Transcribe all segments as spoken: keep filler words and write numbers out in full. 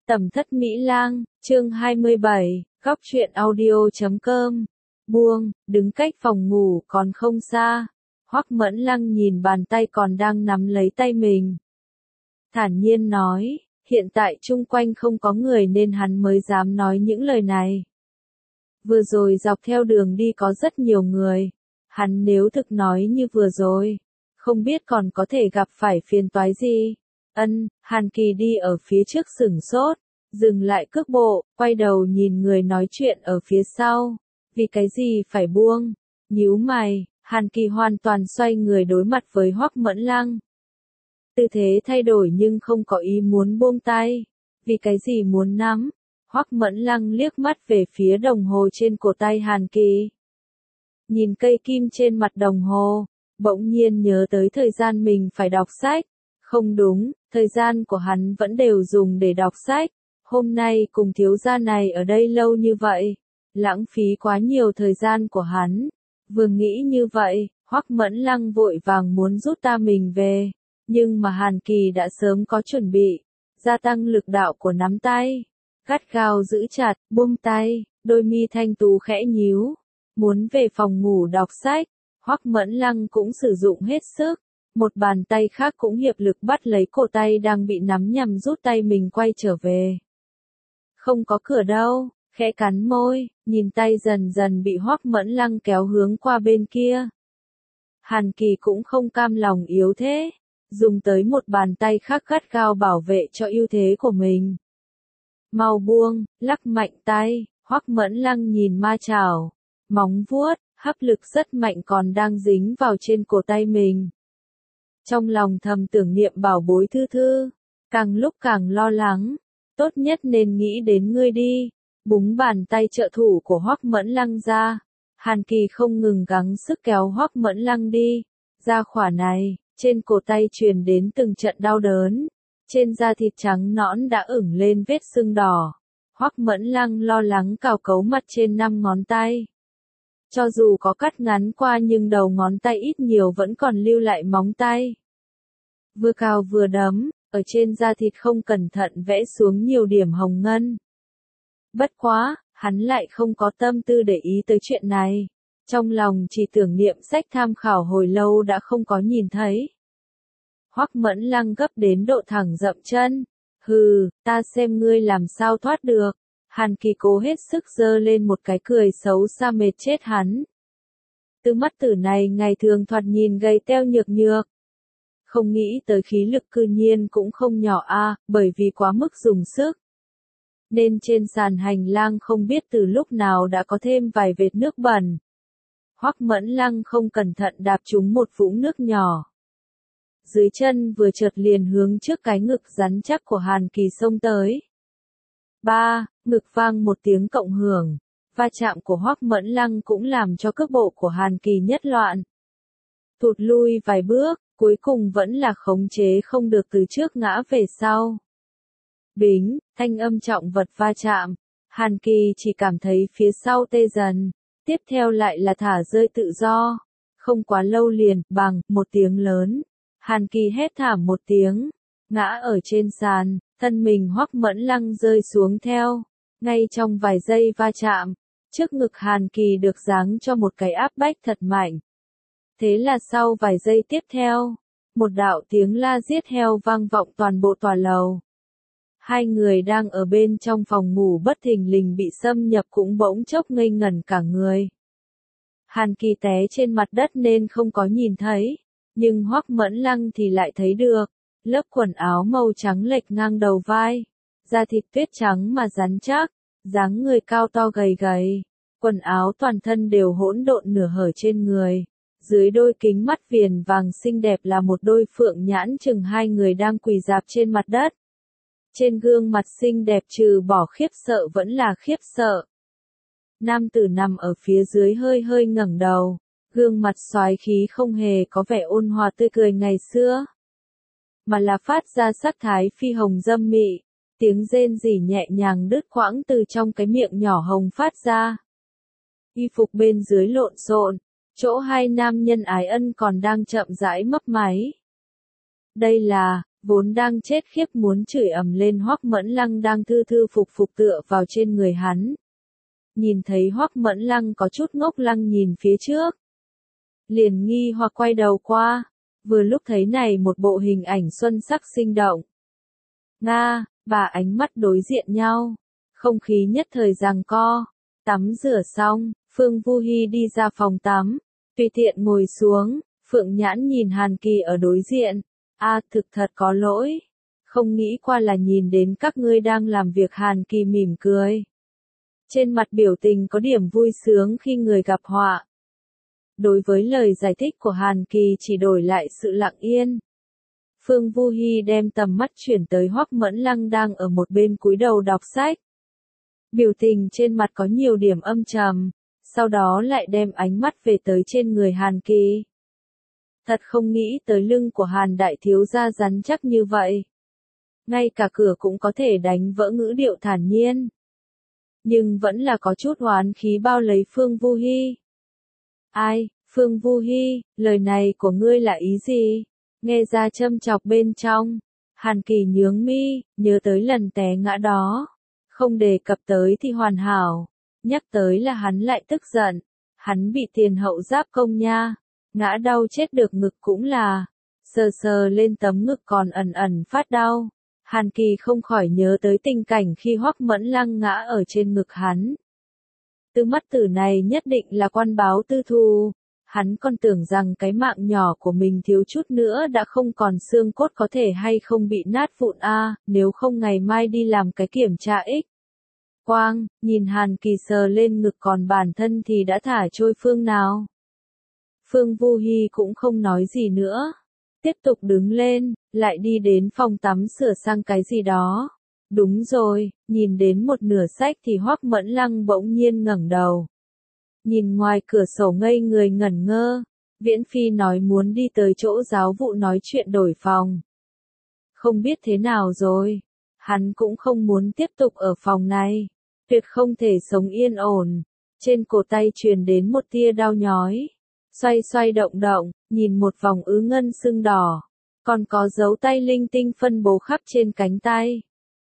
Tầm thất Mỹ Lang, chương hai mươi bảy, góc truyện audio chấm com. Buông, đứng cách phòng ngủ còn không xa. Hoắc Mẫn Lăng nhìn bàn tay còn đang nắm lấy tay mình. Thản nhiên nói, hiện tại chung quanh không có người nên hắn mới dám nói những lời này. Vừa rồi dọc theo đường đi có rất nhiều người. Hắn nếu thực nói như vừa rồi, không biết còn có thể gặp phải phiền toái gì. Ân, Hàn Kỳ đi ở phía trước sửng sốt, dừng lại cước bộ, quay đầu nhìn người nói chuyện ở phía sau. Vì cái gì phải buông? Nhíu mày, Hàn Kỳ hoàn toàn xoay người đối mặt với Hoắc Mẫn Lăng. Tư thế thay đổi nhưng không có ý muốn buông tay. Vì cái gì muốn nắm? Hoắc Mẫn Lăng liếc mắt về phía đồng hồ trên cổ tay Hàn Kỳ. Nhìn cây kim trên mặt đồng hồ, bỗng nhiên nhớ tới thời gian mình phải đọc sách. Không đúng, thời gian của hắn vẫn đều dùng để đọc sách. Hôm nay cùng thiếu gia này ở đây lâu như vậy, lãng phí quá nhiều thời gian của hắn. Vừa nghĩ như vậy, Hoắc Mẫn Lăng vội vàng muốn rút ta mình về, nhưng mà Hàn Kỳ đã sớm có chuẩn bị, gia tăng lực đạo của nắm tay, gắt gao giữ chặt, buông tay, đôi mi thanh tú khẽ nhíu, muốn về phòng ngủ đọc sách. Hoắc Mẫn Lăng cũng sử dụng hết sức. Một bàn tay khác cũng hiệp lực bắt lấy cổ tay đang bị nắm nhằm rút tay mình quay trở về. Không có cửa đâu, khẽ cắn môi, nhìn tay dần dần bị Hoắc Mẫn Lăng kéo hướng qua bên kia. Hàn Kỳ cũng không cam lòng yếu thế, dùng tới một bàn tay khác gắt gao bảo vệ cho ưu thế của mình. Mau buông, lắc mạnh tay, Hoắc Mẫn Lăng nhìn ma chảo, móng vuốt, hấp lực rất mạnh còn đang dính vào trên cổ tay mình. Trong lòng thầm tưởng niệm bảo bối Thư Thư, càng lúc càng lo lắng, tốt nhất nên nghĩ đến ngươi đi. Búng bàn tay trợ thủ của Hoắc Mẫn Lăng ra, Hàn Kỳ không ngừng gắng sức kéo Hoắc Mẫn Lăng đi. Ra khỏa này, trên cổ tay truyền đến từng trận đau đớn, trên da thịt trắng nõn đã ửng lên vết sưng đỏ. Hoắc Mẫn Lăng lo lắng cào cấu mặt trên năm ngón tay. Cho dù có cắt ngắn qua nhưng đầu ngón tay ít nhiều vẫn còn lưu lại móng tay. Vừa cào vừa đấm, ở trên da thịt không cẩn thận vẽ xuống nhiều điểm hồng ngân. Bất quá, hắn lại không có tâm tư để ý tới chuyện này. Trong lòng chỉ tưởng niệm sách tham khảo hồi lâu đã không có nhìn thấy. Hoắc Mẫn Lăng gấp đến độ thẳng dậm chân. Hừ, ta xem ngươi làm sao thoát được. Hàn Kỳ cố hết sức giơ lên một cái cười xấu xa mệt chết hắn. Từ mắt tử này ngày thường thoạt nhìn gầy teo nhược nhược. Không nghĩ tới khí lực cư nhiên cũng không nhỏ a, bởi vì quá mức dùng sức. Nên trên sàn hành lang không biết từ lúc nào đã có thêm vài vệt nước bẩn. Hoắc Mẫn Lăng không cẩn thận đạp trúng một vũng nước nhỏ. Dưới chân vừa chợt liền hướng trước cái ngực rắn chắc của Hàn Kỳ xông tới. Ba, ngực vang một tiếng cộng hưởng, va chạm của Hoắc Mẫn Lăng cũng làm cho cước bộ của Hàn Kỳ nhất loạn. Thụt lui vài bước, cuối cùng vẫn là khống chế không được từ trước ngã về sau. Bính, thanh âm trọng vật va chạm, Hàn Kỳ chỉ cảm thấy phía sau tê dần, tiếp theo lại là thả rơi tự do. Không quá lâu liền, bằng, một tiếng lớn, Hàn Kỳ hét thảm một tiếng, ngã ở trên sàn, thân mình Hoắc Mẫn Lăng rơi xuống theo. Ngay trong vài giây va chạm, trước ngực Hàn Kỳ được giáng cho một cái áp bách thật mạnh. Thế là sau vài giây tiếp theo, một đạo tiếng la giết heo vang vọng toàn bộ tòa lầu. Hai người đang ở bên trong phòng ngủ bất thình lình bị xâm nhập cũng bỗng chốc ngây ngẩn cả người. Hàn Kỳ té trên mặt đất nên không có nhìn thấy, nhưng Hoắc Mẫn Lăng thì lại thấy được. Lớp quần áo màu trắng lệch ngang đầu vai, da thịt tuyết trắng mà rắn chắc, dáng người cao to gầy gầy, quần áo toàn thân đều hỗn độn nửa hở trên người. Dưới đôi kính mắt viền vàng xinh đẹp là một đôi phượng nhãn chừng hai người đang quỳ rạp trên mặt đất. Trên gương mặt xinh đẹp trừ bỏ khiếp sợ vẫn là khiếp sợ. Nam tử nằm ở phía dưới hơi hơi ngẩng đầu, gương mặt xoái khí không hề có vẻ ôn hòa tươi cười ngày xưa, mà là phát ra sắc thái phi hồng dâm mị, tiếng rên rỉ nhẹ nhàng đứt quãng từ trong cái miệng nhỏ hồng phát ra. Y phục bên dưới lộn xộn, chỗ hai nam nhân ái ân còn đang chậm rãi mấp máy. Đây là, Vốn đang chết khiếp muốn chửi ầm lên Hoắc Mẫn Lăng đang thư thư phục phục tựa vào trên người hắn. Nhìn thấy Hoắc Mẫn Lăng có chút ngốc lăng nhìn phía trước. Liền nghi hoặc quay đầu qua, vừa lúc thấy này một bộ hình ảnh xuân sắc sinh động. Nga, và ánh mắt đối diện nhau, không khí nhất thời giằng co, tắm rửa xong, Phương Vu Hi đi ra phòng tắm, tùy tiện ngồi xuống, Phượng Nhãn nhìn Hàn Kỳ ở đối diện, a thực thật có lỗi, không nghĩ qua là nhìn đến các ngươi đang làm việc. Hàn Kỳ mỉm cười. Trên mặt biểu tình có điểm vui sướng khi người gặp họa. Đối với lời giải thích của Hàn Kỳ chỉ đổi lại sự lặng yên. Phương Vu Hi đem tầm mắt chuyển tới Hoắc Mẫn Lăng đang ở một bên cúi đầu đọc sách. Biểu tình trên mặt có nhiều điểm âm trầm, sau đó lại đem ánh mắt về tới trên người Hàn Kỳ. Thật không nghĩ tới lưng của Hàn đại thiếu gia rắn chắc như vậy. Ngay cả cửa cũng có thể đánh vỡ, ngữ điệu thản nhiên. Nhưng vẫn là có chút oán khí bao lấy Phương Vu Hi. Ai, Phương Vu Hi, lời này của ngươi là ý gì? Nghe ra châm chọc bên trong. Hàn Kỳ nhướng mi, nhớ tới lần té ngã đó. Không đề cập tới thì hoàn hảo. Nhắc tới là hắn lại tức giận. Hắn bị tiền hậu giáp công nha. Ngã đau chết được, ngực cũng là. Sờ sờ lên tấm ngực còn ẩn ẩn phát đau. Hàn Kỳ không khỏi nhớ tới tình cảnh khi Hoắc Mẫn Lăng ngã ở trên ngực hắn. Tư mắt tử này nhất định là quan báo tư thù. Hắn còn tưởng rằng cái mạng nhỏ của mình thiếu chút nữa đã không còn xương cốt có thể hay không bị nát vụn a, à, nếu không ngày mai đi làm cái kiểm tra X. Quang, nhìn Hàn Kỳ sờ lên ngực còn bản thân thì đã thả trôi phương nào. Phương Vu Hi cũng không nói gì nữa. Tiếp tục đứng lên, lại đi đến phòng tắm sửa sang cái gì đó. Đúng rồi, nhìn đến một nửa sách thì Hoắc Mẫn Lăng bỗng nhiên ngẩng đầu. Nhìn ngoài cửa sổ ngây người ngẩn ngơ, Viễn Phi nói muốn đi tới chỗ giáo vụ nói chuyện đổi phòng. Không biết thế nào rồi, hắn cũng không muốn tiếp tục ở phòng này, tuyệt không thể sống yên ổn. Trên cổ tay truyền đến một tia đau nhói, xoay xoay động động, nhìn một vòng ứ ngân sưng đỏ, còn có dấu tay linh tinh phân bố khắp trên cánh tay.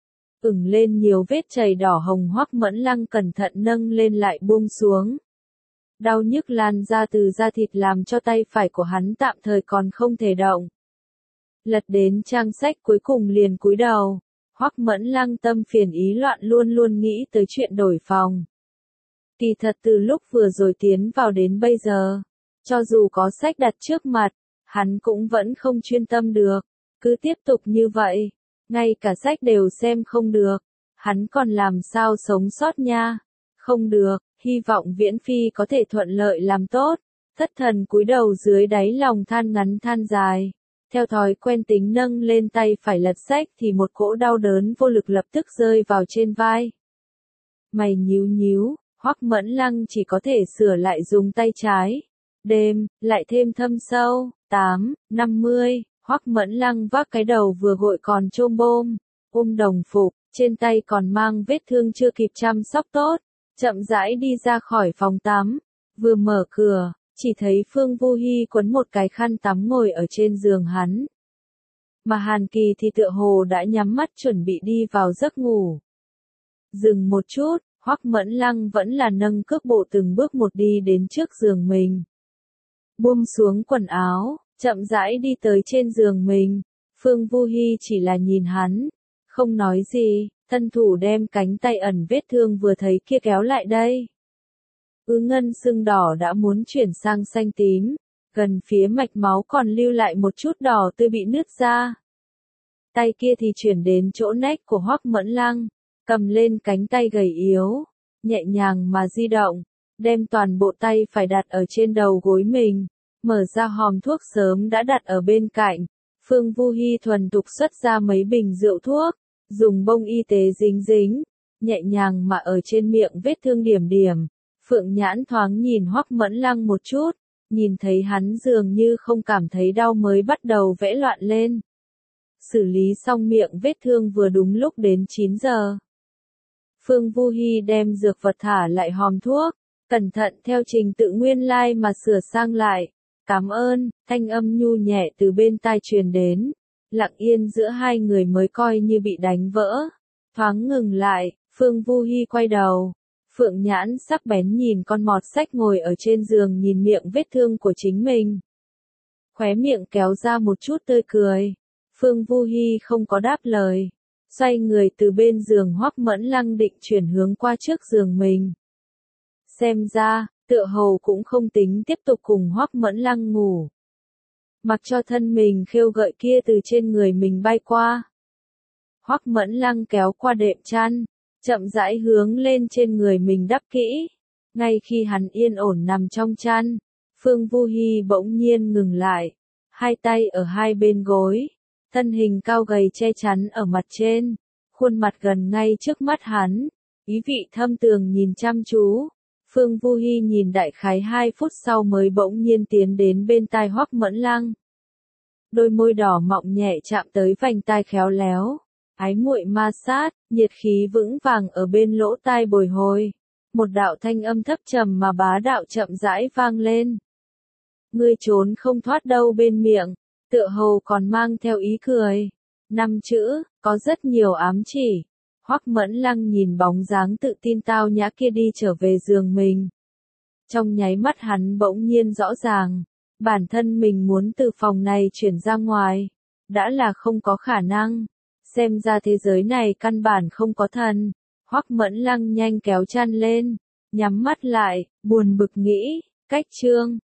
Ửng lên nhiều vết chảy đỏ hồng. Hoắc Mẫn Lăng cẩn thận nâng lên lại buông xuống. Đau nhức lan ra từ da thịt làm cho tay phải của hắn tạm thời còn không thể động. Lật đến trang sách cuối cùng liền cúi đầu. Hoắc Mẫn Lăng tâm phiền ý loạn luôn luôn nghĩ tới chuyện đổi phòng. Kỳ thật từ lúc vừa rồi tiến vào đến bây giờ, cho dù có sách đặt trước mặt, hắn cũng vẫn không chuyên tâm được. Cứ tiếp tục như vậy, ngay cả sách đều xem không được, hắn còn làm sao sống sót nha. Không được, hy vọng Viễn Phi có thể thuận lợi làm tốt. Thất thần cúi đầu dưới đáy lòng than ngắn than dài. Theo thói quen tính nâng lên tay phải lật sách thì một cỗ đau đớn vô lực lập tức rơi vào trên vai. Mày nhíu nhíu, Hoắc Mẫn Lăng chỉ có thể sửa lại dùng tay trái. Đêm, lại thêm thâm sâu, tám, năm mươi, Hoắc Mẫn Lăng vác cái đầu vừa gội còn chôm bôm, ôm đồng phục, trên tay còn mang vết thương chưa kịp chăm sóc tốt, chậm rãi đi ra khỏi phòng tắm, vừa mở cửa, chỉ thấy Phương Vu Hi quấn một cái khăn tắm ngồi ở trên giường hắn. Mà Hàn Kỳ thì tựa hồ đã nhắm mắt chuẩn bị đi vào giấc ngủ. Dừng một chút, Hoắc Mẫn Lăng vẫn là nâng cước bộ từng bước một đi đến trước giường mình. Buông xuống quần áo, chậm rãi đi tới trên giường mình. Phương Vu Hi chỉ là nhìn hắn, không nói gì, thân thủ đem cánh tay ẩn vết thương vừa thấy kia kéo lại đây. Ứ ngân sưng đỏ đã muốn chuyển sang xanh tím, gần phía mạch máu còn lưu lại một chút đỏ tươi bị nứt ra. Tay kia thì chuyển đến chỗ nách của Hoắc Mẫn Lăng, cầm lên cánh tay gầy yếu, nhẹ nhàng mà di động, đem toàn bộ tay phải đặt ở trên đầu gối mình, mở ra hòm thuốc sớm đã đặt ở bên cạnh. Phương Vu Hi thuần thục xuất ra mấy bình rượu thuốc, dùng bông y tế dính dính, nhẹ nhàng mà ở trên miệng vết thương điểm điểm. Phượng Nhãn thoáng nhìn Hoắc Mẫn Lăng một chút, nhìn thấy hắn dường như không cảm thấy đau mới bắt đầu vẽ loạn lên. Xử lý xong miệng vết thương vừa đúng lúc đến chín giờ. Phương Vu Hi đem dược vật thả lại hòm thuốc, cẩn thận theo trình tự nguyên lai mà sửa sang lại. Cảm ơn, thanh âm nhu nhẹ từ bên tai truyền đến. Lặng yên giữa hai người mới coi như bị đánh vỡ. Thoáng ngừng lại, Phương Vu Hi quay đầu. Phượng nhãn sắc bén nhìn con mọt sách ngồi ở trên giường nhìn miệng vết thương của chính mình. Khóe miệng kéo ra một chút tươi cười. Phương Vu Hi không có đáp lời. Xoay người từ bên giường Hoắc Mẫn Lăng định chuyển hướng qua trước giường mình. Xem ra, tựa hồ cũng không tính tiếp tục cùng Hoắc Mẫn Lăng ngủ. Mặc cho thân mình khêu gợi kia từ trên người mình bay qua. Hoắc Mẫn Lăng kéo qua đệm chăn, chậm rãi hướng lên trên người mình đắp kỹ. Ngay khi hắn yên ổn nằm trong chăn, Phương Vu Hi bỗng nhiên ngừng lại, hai tay ở hai bên gối, thân hình cao gầy che chắn ở mặt trên, khuôn mặt gần ngay trước mắt hắn, ý vị thâm tường nhìn chăm chú. Phương Vu Hi nhìn đại khái hai phút sau mới bỗng nhiên tiến đến bên tai Hoắc Mẫn Lăng. Đôi môi đỏ mọng nhẹ chạm tới vành tai khéo léo, ái muội ma sát, nhiệt khí vững vàng ở bên lỗ tai bồi hồi. Một đạo thanh âm thấp trầm mà bá đạo chậm rãi vang lên. Ngươi trốn không thoát đâu bên miệng, tựa hồ còn mang theo ý cười. Năm chữ, có rất nhiều ám chỉ. Hoắc Mẫn Lăng nhìn bóng dáng tự tin tao nhã kia đi trở về giường mình. Trong nháy mắt hắn bỗng nhiên rõ ràng, bản thân mình muốn từ phòng này chuyển ra ngoài, đã là không có khả năng. Xem ra thế giới này căn bản không có thần. Hoắc Mẫn Lăng nhanh kéo chăn lên, nhắm mắt lại, buồn bực nghĩ, cách chương.